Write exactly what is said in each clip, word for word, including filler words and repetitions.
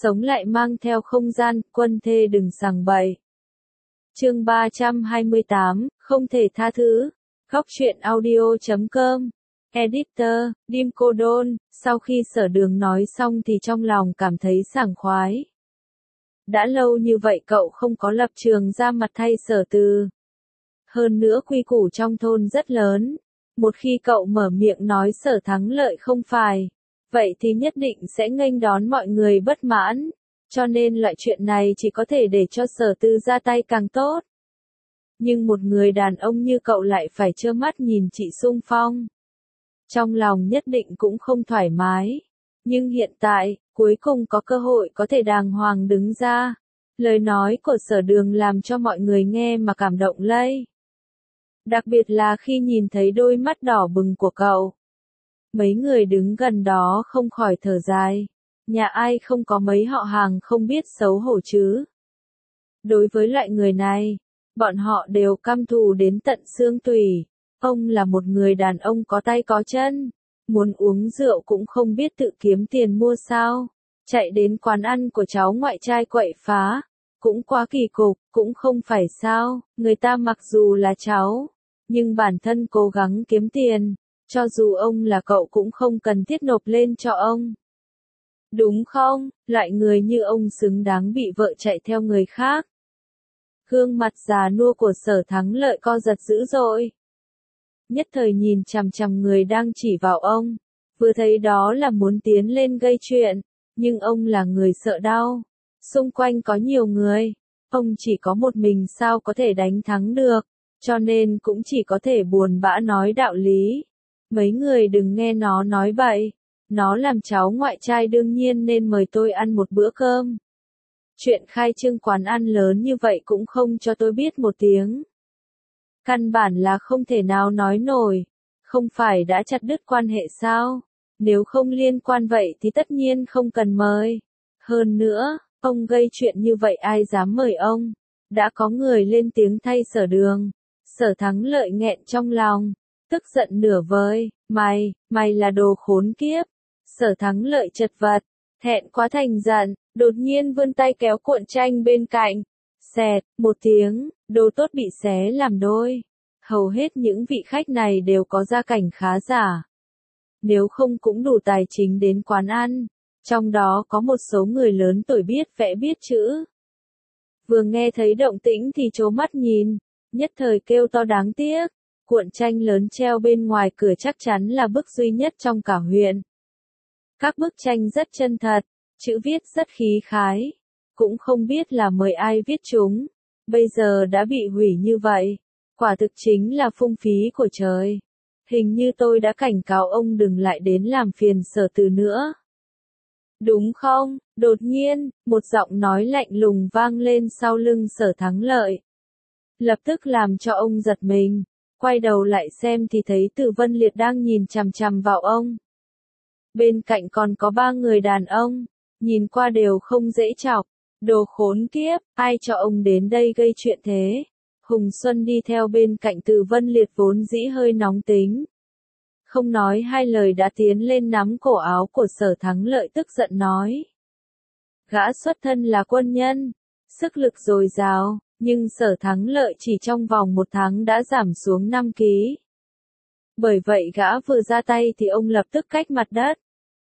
sống lại mang theo không gian, quân thê đừng sằng bậy. Chương ba trăm hai mươi tám, không thể tha thứ. Góc truyện audio chấm com. Editor, Dim Cô Đôn, sau khi Sở Đường nói xong thì trong lòng cảm thấy sảng khoái. Đã lâu như vậy cậu không có lập trường ra mặt thay Sở Từ. Hơn nữa quy củ trong thôn rất lớn. Một khi cậu mở miệng nói Sở Thắng Lợi không phải, vậy thì nhất định sẽ nghênh đón mọi người bất mãn. Cho nên loại chuyện này chỉ có thể để cho Sở Từ ra tay càng tốt. Nhưng một người đàn ông như cậu lại phải trơ mắt nhìn chị xung phong. Trong lòng nhất định cũng không thoải mái. Nhưng hiện tại, cuối cùng có cơ hội có thể đàng hoàng đứng ra. Lời nói của Sở Đường làm cho mọi người nghe mà cảm động lây. Đặc biệt là khi nhìn thấy đôi mắt đỏ bừng của cậu. Mấy người đứng gần đó không khỏi thở dài. Nhà ai không có mấy họ hàng không biết xấu hổ chứ. Đối với loại người này, bọn họ đều căm thù đến tận xương tủy. Ông là một người đàn ông có tay có chân. Muốn uống rượu cũng không biết tự kiếm tiền mua sao. Chạy đến quán ăn của cháu ngoại trai quậy phá. Cũng quá kỳ cục, cũng không phải sao. Người ta mặc dù là cháu, nhưng bản thân cố gắng kiếm tiền. Cho dù ông là cậu cũng không cần thiết nộp lên cho ông. Đúng không? Loại người như ông xứng đáng bị vợ chạy theo người khác. Gương mặt già nua của Sở Thắng Lợi co giật dữ dội. Nhất thời nhìn chằm chằm người đang chỉ vào ông. Vừa thấy đó là muốn tiến lên gây chuyện. Nhưng ông là người sợ đau. Xung quanh có nhiều người. Ông chỉ có một mình sao có thể đánh thắng được. Cho nên cũng chỉ có thể buồn bã nói đạo lý. Mấy người đừng nghe nó nói bậy. Nó làm cháu ngoại trai đương nhiên nên mời tôi ăn một bữa cơm. Chuyện khai trương quán ăn lớn như vậy cũng không cho tôi biết một tiếng. Căn bản là không thể nào nói nổi. Không phải đã chặt đứt quan hệ sao? Nếu không liên quan vậy thì tất nhiên không cần mời. Hơn nữa, ông gây chuyện như vậy ai dám mời ông? Đã có người lên tiếng thay Sở Đường. Sở Thắng Lợi nghẹn trong lòng. Tức giận nửa vời. Mày, mày là đồ khốn kiếp. Sở Thắng Lợi chật vật. Thẹn quá thành giận. Đột nhiên vươn tay kéo cuộn tranh bên cạnh. Xẹt, một tiếng, đồ tốt bị xé làm đôi. Hầu hết những vị khách này đều có gia cảnh khá giả. Nếu không cũng đủ tài chính đến quán ăn. Trong đó có một số người lớn tuổi biết vẽ biết chữ. Vừa nghe thấy động tĩnh thì trố mắt nhìn. Nhất thời kêu to đáng tiếc. Cuộn tranh lớn treo bên ngoài cửa chắc chắn là bức duy nhất trong cả huyện. Các bức tranh rất chân thật. Chữ viết rất khí khái. Cũng không biết là mời ai viết chúng. Bây giờ đã bị hủy như vậy. Quả thực chính là phung phí của trời. Hình như tôi đã cảnh cáo ông đừng lại đến làm phiền Sở Từ nữa. Đúng không? Đột nhiên, một giọng nói lạnh lùng vang lên sau lưng Sở Thắng Lợi. Lập tức làm cho ông giật mình. Quay đầu lại xem thì thấy Từ Vân Liệt đang nhìn chằm chằm vào ông. Bên cạnh còn có ba người đàn ông. Nhìn qua đều không dễ chọc. Đồ khốn kiếp, ai cho ông đến đây gây chuyện thế? Hùng Xuân đi theo bên cạnh Từ Vân Liệt vốn dĩ hơi nóng tính. Không nói hai lời đã tiến lên nắm cổ áo của Sở Thắng Lợi tức giận nói. Gã xuất thân là quân nhân, sức lực dồi dào, nhưng Sở Thắng Lợi chỉ trong vòng một tháng đã giảm xuống năm ký. Bởi vậy gã vừa ra tay thì ông lập tức cách mặt đất.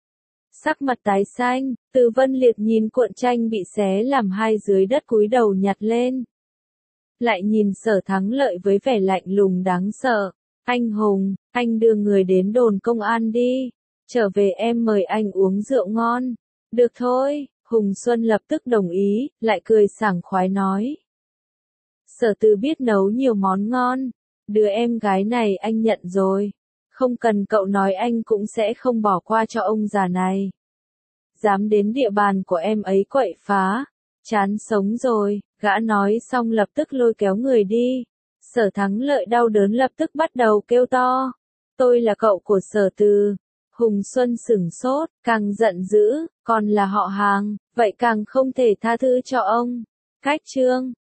Sắc mặt tái xanh, Từ Vân Liệt nhìn cuộn tranh bị xé làm hai dưới đất cúi đầu nhặt lên. Lại nhìn Sở Thắng Lợi với vẻ lạnh lùng đáng sợ. Anh Hùng, anh đưa người đến đồn công an đi. Trở về em mời anh uống rượu ngon. Được thôi, Hùng Xuân lập tức đồng ý, lại cười sảng khoái nói. Sở Từ biết nấu nhiều món ngon. Đứa em gái này anh nhận rồi. Không cần cậu nói anh cũng sẽ không bỏ qua cho ông già này. Dám đến địa bàn của em ấy quậy phá. Chán sống rồi, gã nói xong lập tức lôi kéo người đi. Sở Thắng Lợi đau đớn lập tức bắt đầu kêu to. Tôi là cậu của Sở Từ. Hùng Xuân sửng sốt, càng giận dữ, còn là họ hàng, vậy càng không thể tha thứ cho ông. Cách chương,